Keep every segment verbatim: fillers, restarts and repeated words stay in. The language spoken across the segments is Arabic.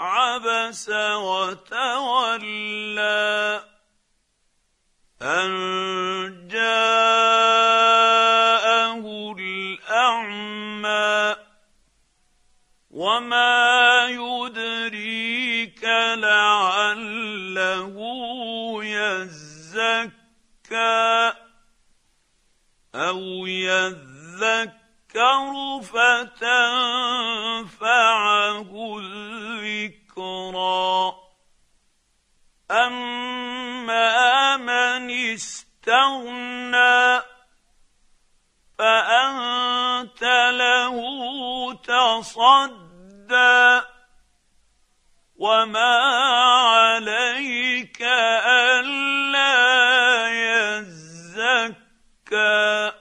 عبس وتولى أن جاءه الأعمى وما يدريك لعله يزكى أو يذكر فتنفعه الذكرى أما من استغنى فأنت له تصدى وما عليك ألا يزكى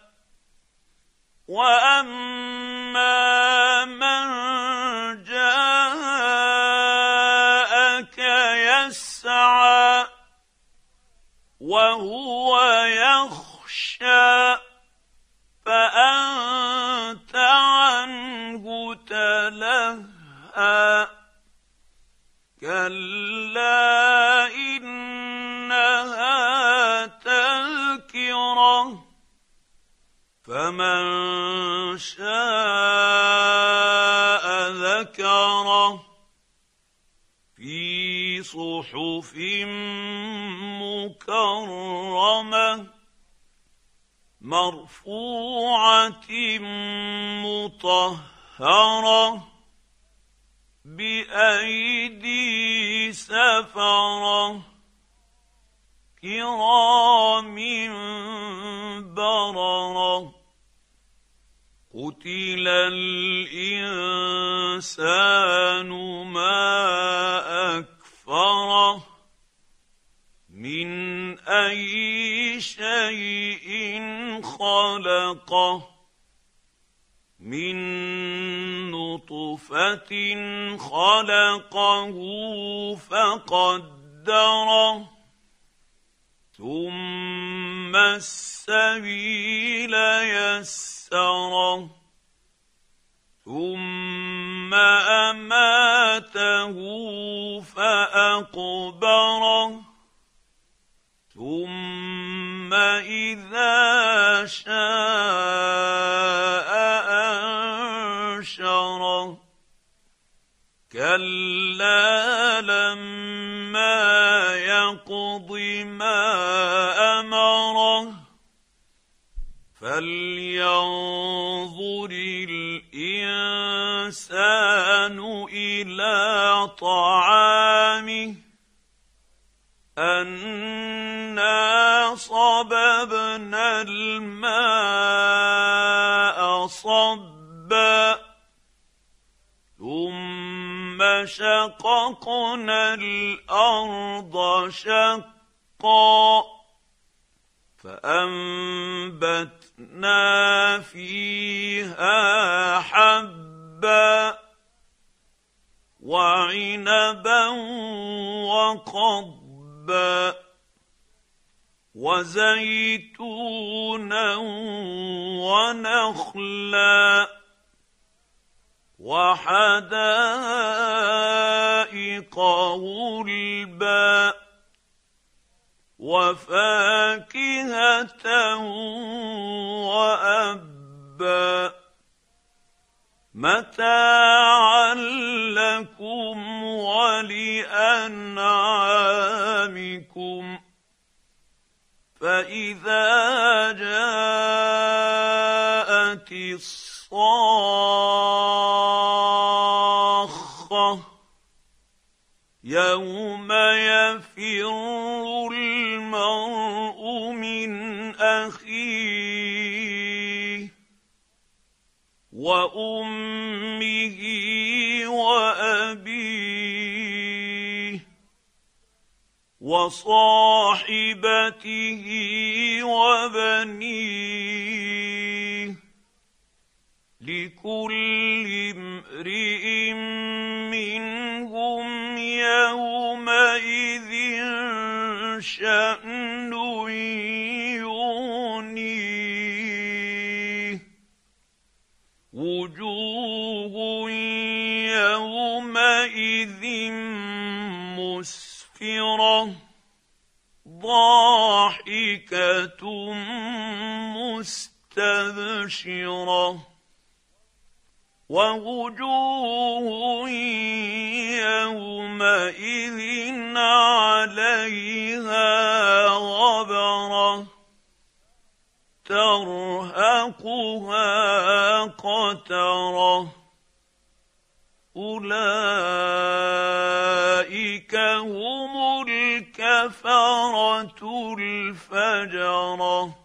وأما من جاءك يسعى وهو يخشى فأنت عنه تلهى كلا إنها تذكرة فمن شاء ذكره في صحف مكرمة مرفوعة مطهرة بأيدي سفرة كرام بررة قتل الإنسان ما أكفره من أي شيء خلقه من نطفة خلقه فقدره ثم السبيل يسره ثم أماته فأقبره ثم إذا شاء أنشره كلا لما يقض ما أمره فلينظر الإنسان إلى طعامه أنا صببنا الماء صبا ثم شققنا الأرض شقا فأنبتنا فيها حبا وعنبا وقضبا وزيتونا ونخلا وحدائق غلبا وفاكهة وأبا متاعا لكم ولأنعامكم فإذا جاءت الصاخة يوم يفر المرء من أخيه وأمه وأبيه وصاحبته وبنيه لكل امرئ منهم يومئذ شأن يغنيه وجوه يومئذ يومئذ مسفرة ضاحكة مستبشرة ووجوه يومئذ عليها غبرة ترهقها قترة أولئك هم الكفرة الفجرة